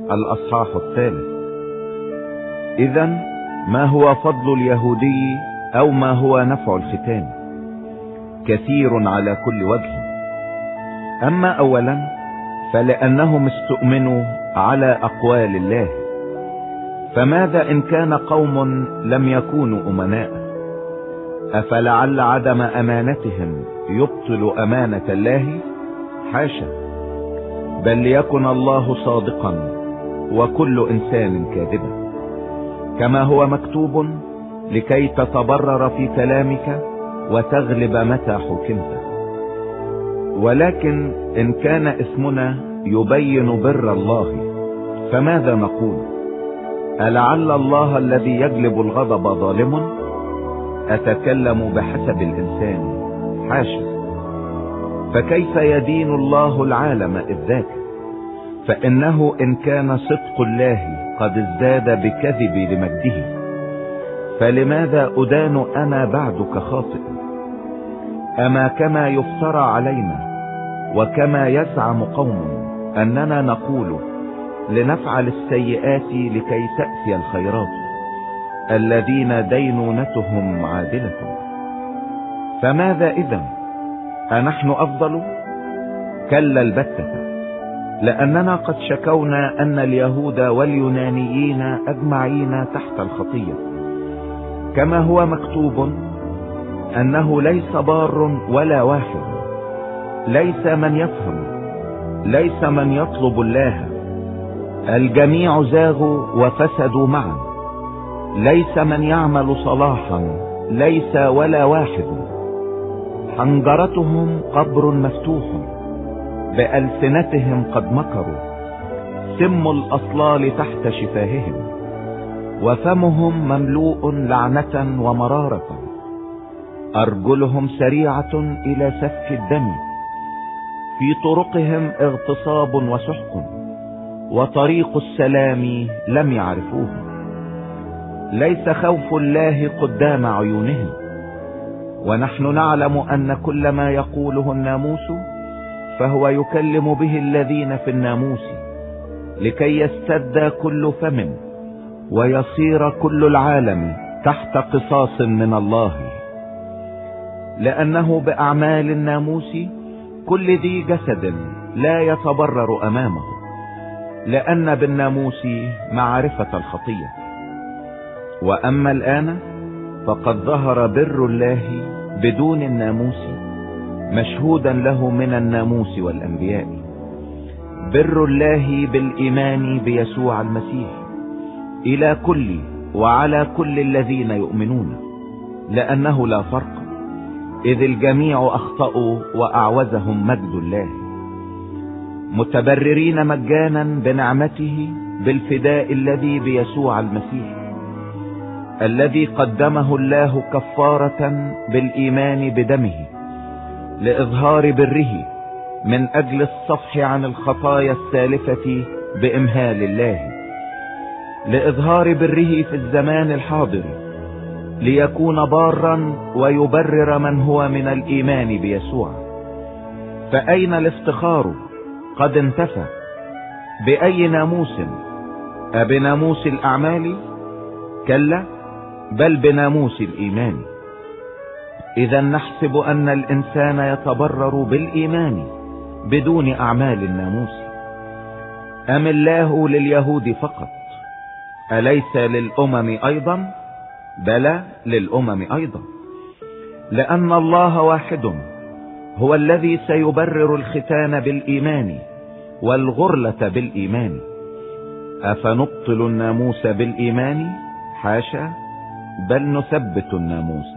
الأصحاح 3. إذن ما هو فضل اليهودي أو ما هو نفع الختان؟ كثير على كل وجه. أما أولا فلأنهم استؤمنوا على أقوال الله. فماذا إن كان قوم لم يكونوا أمناء؟ أفلعل عدم أمانتهم يبطل أمانة الله؟ حاشا، بل ليكن الله صادقا وكل إنسان كاذبا، كما هو مكتوب: لكي تتبرر في كلامك وتغلب متى حكمت. ولكن إن كان اسمنا يبين بر الله، فماذا نقول؟ ألعل الله الذي يجلب الغضب ظالم؟ أتكلم بحسب الإنسان، حاشا. فكيف يدين الله العالم إذ ذاك؟ فإنه إن كان صدق الله قد ازداد بكذب لمجده، فلماذا أدان أنا بعدك خاطئ؟ أما كما يفترى علينا وكما يزعم قوم أننا نقول لنفعل السيئات لكي تأتي الخيرات، الذين دينونتهم عادلة. فماذا إذن؟ أنحن أفضل؟ كلا البتة، لأننا قد شكونا أن اليهود واليونانيين أجمعين تحت الخطية، كما هو مكتوب: أنه ليس بار ولا واحد، ليس من يفهم، ليس من يطلب الله. الجميع زاغوا وفسدوا معا، ليس من يعمل صلاحا، ليس ولا واحد. حنجرتهم قبر مفتوح، بألسنتهم قد مكروا، سم الأصلال تحت شفاههم، وفمهم مملوء لعنة ومرارة. أرجلهم سريعة إلى سفك الدم، في طرقهم اغتصاب وسحق، وطريق السلام لم يعرفوه. ليس خوف الله قدام عيونهم، ونحن نعلم أن كل ما يقوله الناموس فهو يكلم به الذين في الناموس، لكي يستد كل فم ويصير كل العالم تحت قصاص من الله. لأنه بأعمال الناموس كل ذي جسد لا يتبرر أمامه، لأن بالناموس معرفة الخطية. وأما الآن فقد ظهر بر الله بدون الناموس، مشهودا له من الناموس والأنبياء، بر الله بالإيمان بيسوع المسيح إلى كل وعلى كل الذين يؤمنون، لأنه لا فرق، إذ الجميع أخطأوا وأعوزهم مجد الله، متبررين مجانا بنعمته بالفداء الذي بيسوع المسيح، الذي قدمه الله كفارة بالإيمان بدمه، لإظهار بره من أجل الصفح عن الخطايا السالفة بإمهال الله، لإظهار بره في الزمان الحاضر، ليكون بارا ويبرر من هو من الإيمان بيسوع. فأين الافتخار؟ قد انتفى. بأي ناموس؟ أبناموس الأعمال؟ كلا، بل بناموس الإيمان. إذا نحسب أن الإنسان يتبرر بالإيمان بدون أعمال الناموس. أم الله لليهود فقط؟ أليس للأمم أيضا؟ بلى، للأمم أيضا، لأن الله واحد هو الذي سيبرر الختان بالإيمان والغرلة بالإيمان. أفنبطل الناموس بالإيمان؟ حاشا، بل نثبت الناموس.